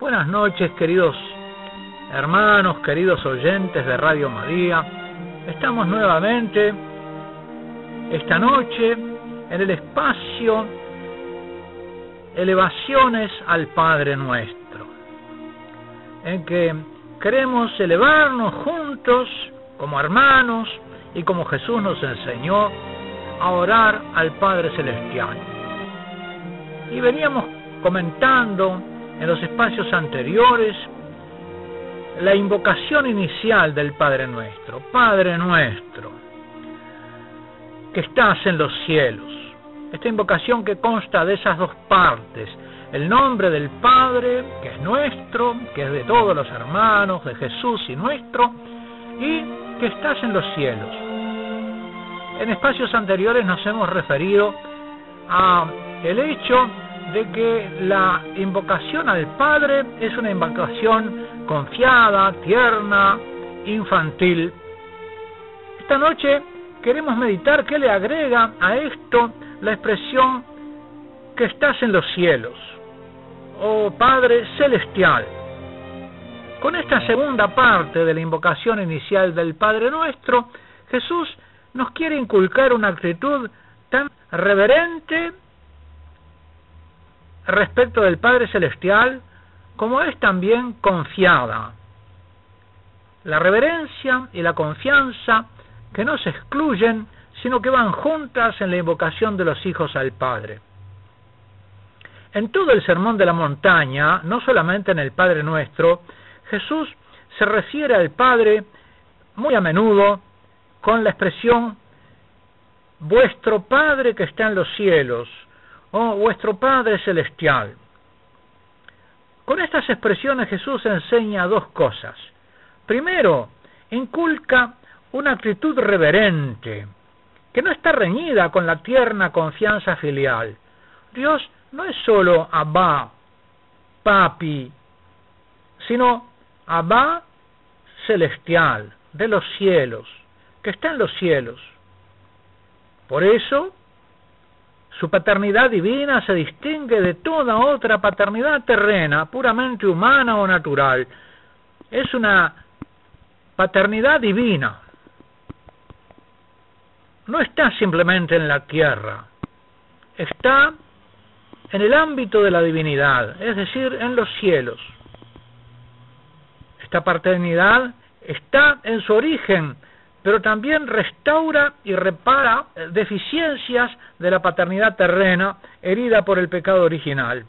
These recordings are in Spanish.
buenas noches, queridos hermanos, queridos oyentes de Radio María. Estamos nuevamente esta noche en el espacio Elevaciones al Padre Nuestro, en que queremos elevarnos juntos como hermanos y como Jesús nos enseñó a orar al Padre Celestial. Y veníamos comentando en los espacios anteriores la invocación inicial del Padre Nuestro. Padre nuestro, que estás en los cielos. Esta invocación que consta de esas dos partes: el nombre del Padre, que es nuestro, que es de todos los hermanos, de Jesús y nuestro, y que estás en los cielos. En espacios anteriores nos hemos referido a el hecho de que la invocación al Padre es una invocación confiada, tierna, infantil. Esta noche queremos meditar qué le agrega a esto la expresión que estás en los cielos, oh Padre Celestial. Con esta segunda parte de la invocación inicial del Padre Nuestro, Jesús nos quiere inculcar una actitud tan reverente respecto del Padre Celestial como es también confiada. La reverencia y la confianza que no se excluyen, sino que van juntas en la invocación de los hijos al Padre. En todo el Sermón de la Montaña, no solamente en el Padre Nuestro, Jesús se refiere al Padre muy a menudo con la expresión vuestro Padre que está en los cielos, o vuestro Padre Celestial. Con estas expresiones Jesús enseña dos cosas. Primero, inculca una actitud reverente, que no está reñida con la tierna confianza filial. Dios no es solo Abba, Papi, sino Abba Celestial, de los cielos, que está en los cielos. Por eso, su paternidad divina se distingue de toda otra paternidad terrena, puramente humana o natural. Es una paternidad divina. No está simplemente en la tierra, está en el ámbito de la divinidad, es decir, en los cielos. Esta paternidad está en su origen, pero también restaura y repara deficiencias de la paternidad terrena herida por el pecado original.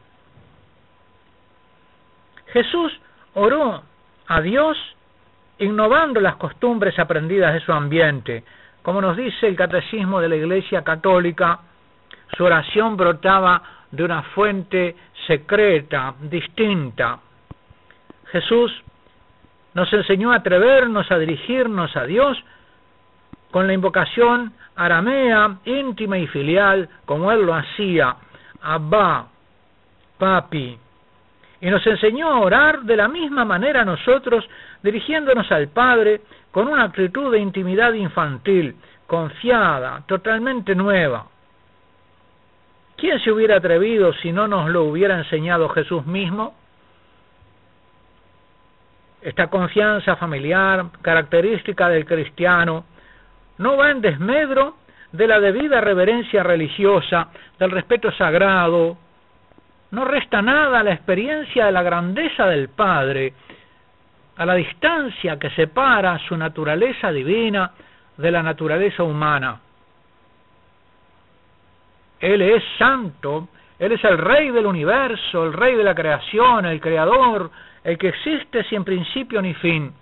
Jesús oró a Dios innovando las costumbres aprendidas de su ambiente. Como nos dice el Catecismo de la Iglesia Católica, su oración brotaba de una fuente secreta, distinta. Jesús nos enseñó a atrevernos a dirigirnos a Dios con la invocación aramea, íntima y filial, como Él lo hacía, Abba, Papi. Y nos enseñó a orar de la misma manera nosotros, dirigiéndonos al Padre con una actitud de intimidad infantil, confiada, totalmente nueva. ¿Quién se hubiera atrevido si no nos lo hubiera enseñado Jesús mismo? Esta confianza familiar, característica del cristiano, no va en desmedro de la debida reverencia religiosa, del respeto sagrado. No resta nada a la experiencia de la grandeza del Padre, a la distancia que separa su naturaleza divina de la naturaleza humana. Él es santo, Él es el Rey del universo, el Rey de la creación, el Creador, el que existe sin principio ni fin.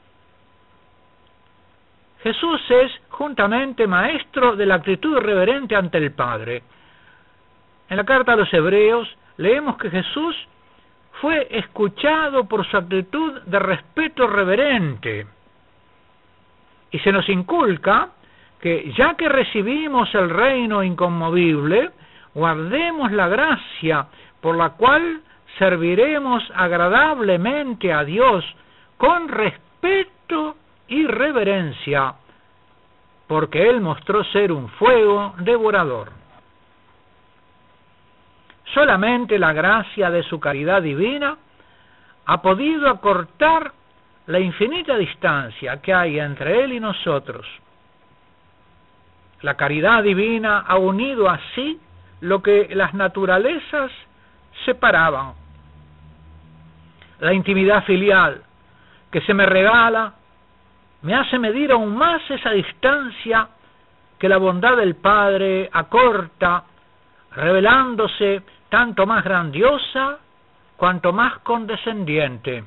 Jesús es juntamente maestro de la actitud reverente ante el Padre. En la carta a los Hebreos leemos que Jesús fue escuchado por su actitud de respeto reverente. Y se nos inculca que ya que recibimos el reino inconmovible, guardemos la gracia por la cual serviremos agradablemente a Dios con respeto y reverencia, porque Él mostró ser un fuego devorador. Solamente la gracia de su caridad divina ha podido acortar la infinita distancia que hay entre Él y nosotros. La caridad divina ha unido así lo que las naturalezas separaban. La intimidad filial que se me regala me hace medir aún más esa distancia que la bondad del Padre acorta, revelándose tanto más grandiosa cuanto más condescendiente.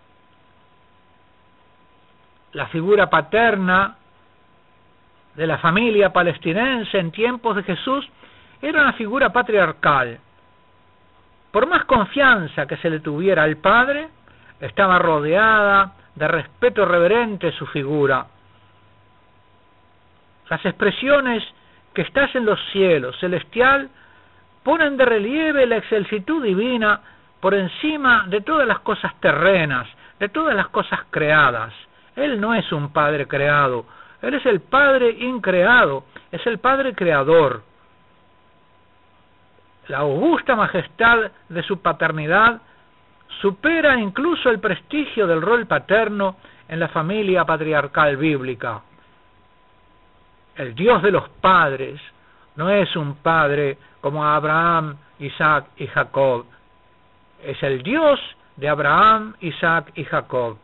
La figura paterna de la familia palestinense en tiempos de Jesús era una figura patriarcal. Por más confianza que se le tuviera al Padre, estaba rodeada de respeto reverente su figura. Las expresiones que estás en los cielos, celestial, ponen de relieve la excelsitud divina por encima de todas las cosas terrenas, de todas las cosas creadas. Él no es un Padre creado, Él es el Padre increado, es el Padre creador. La augusta majestad de su paternidad supera incluso el prestigio del rol paterno en la familia patriarcal bíblica. El Dios de los padres no es un padre como Abraham, Isaac y Jacob. Es el Dios de Abraham, Isaac y Jacob.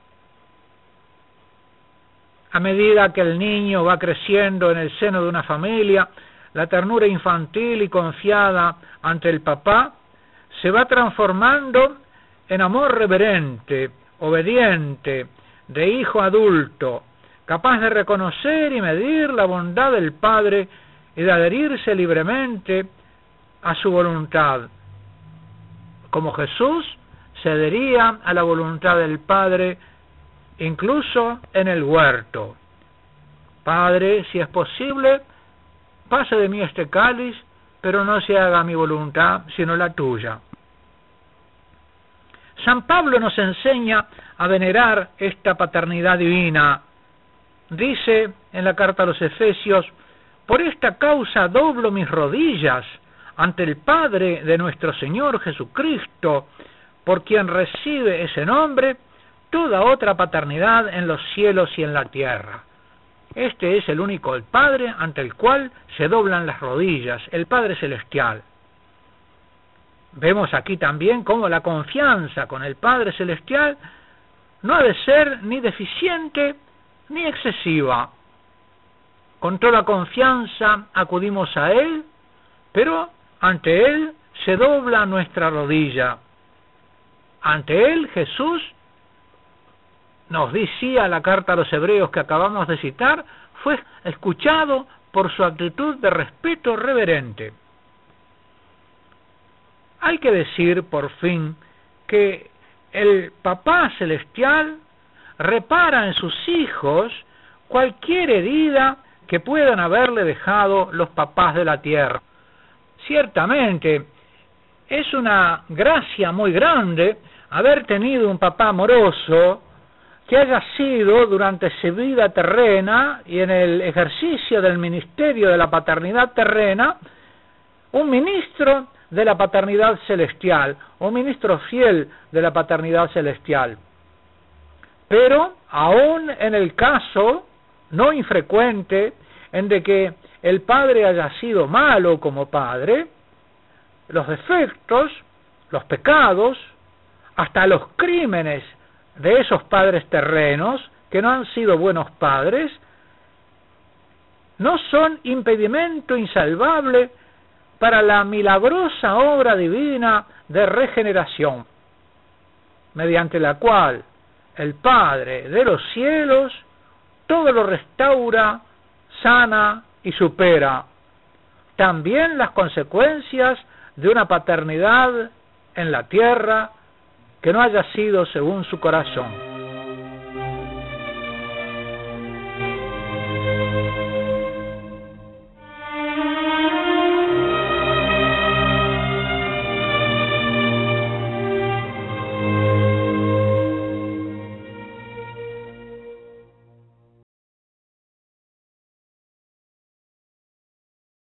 A medida que el niño va creciendo en el seno de una familia, la ternura infantil y confiada ante el papá se va transformando en amor reverente, obediente, de hijo adulto, capaz de reconocer y medir la bondad del Padre y de adherirse libremente a su voluntad. Como Jesús se adhería a la voluntad del Padre incluso en el huerto. Padre, si es posible, pase de mí este cáliz, pero no se haga mi voluntad, sino la tuya. San Pablo nos enseña a venerar esta paternidad divina. Dice en la carta a los Efesios: por esta causa doblo mis rodillas ante el Padre de nuestro Señor Jesucristo, por quien recibe ese nombre toda otra paternidad en los cielos y en la tierra. Este es el único el Padre ante el cual se doblan las rodillas, el Padre Celestial. Vemos aquí también cómo la confianza con el Padre Celestial no ha de ser ni deficiente ni excesiva. Con toda confianza acudimos a Él, pero ante Él se dobla nuestra rodilla. Ante Él, Jesús, nos decía la carta a los Hebreos que acabamos de citar, fue escuchado por su actitud de respeto reverente. Hay que decir, por fin, que el Papá Celestial repara en sus hijos cualquier herida que puedan haberle dejado los papás de la tierra. Ciertamente, es una gracia muy grande haber tenido un papá amoroso que haya sido durante su vida terrena y en el ejercicio del ministerio de la paternidad terrena un ministro de la paternidad celestial, un ministro fiel de la paternidad celestial. Pero aún en el caso no infrecuente en de que el padre haya sido malo como padre, los defectos, los pecados, hasta los crímenes de esos padres terrenos que no han sido buenos padres, no son impedimento insalvable para la milagrosa obra divina de regeneración, mediante la cual el Padre de los cielos todo lo restaura, sana y supera, también las consecuencias de una paternidad en la tierra que no haya sido según su corazón.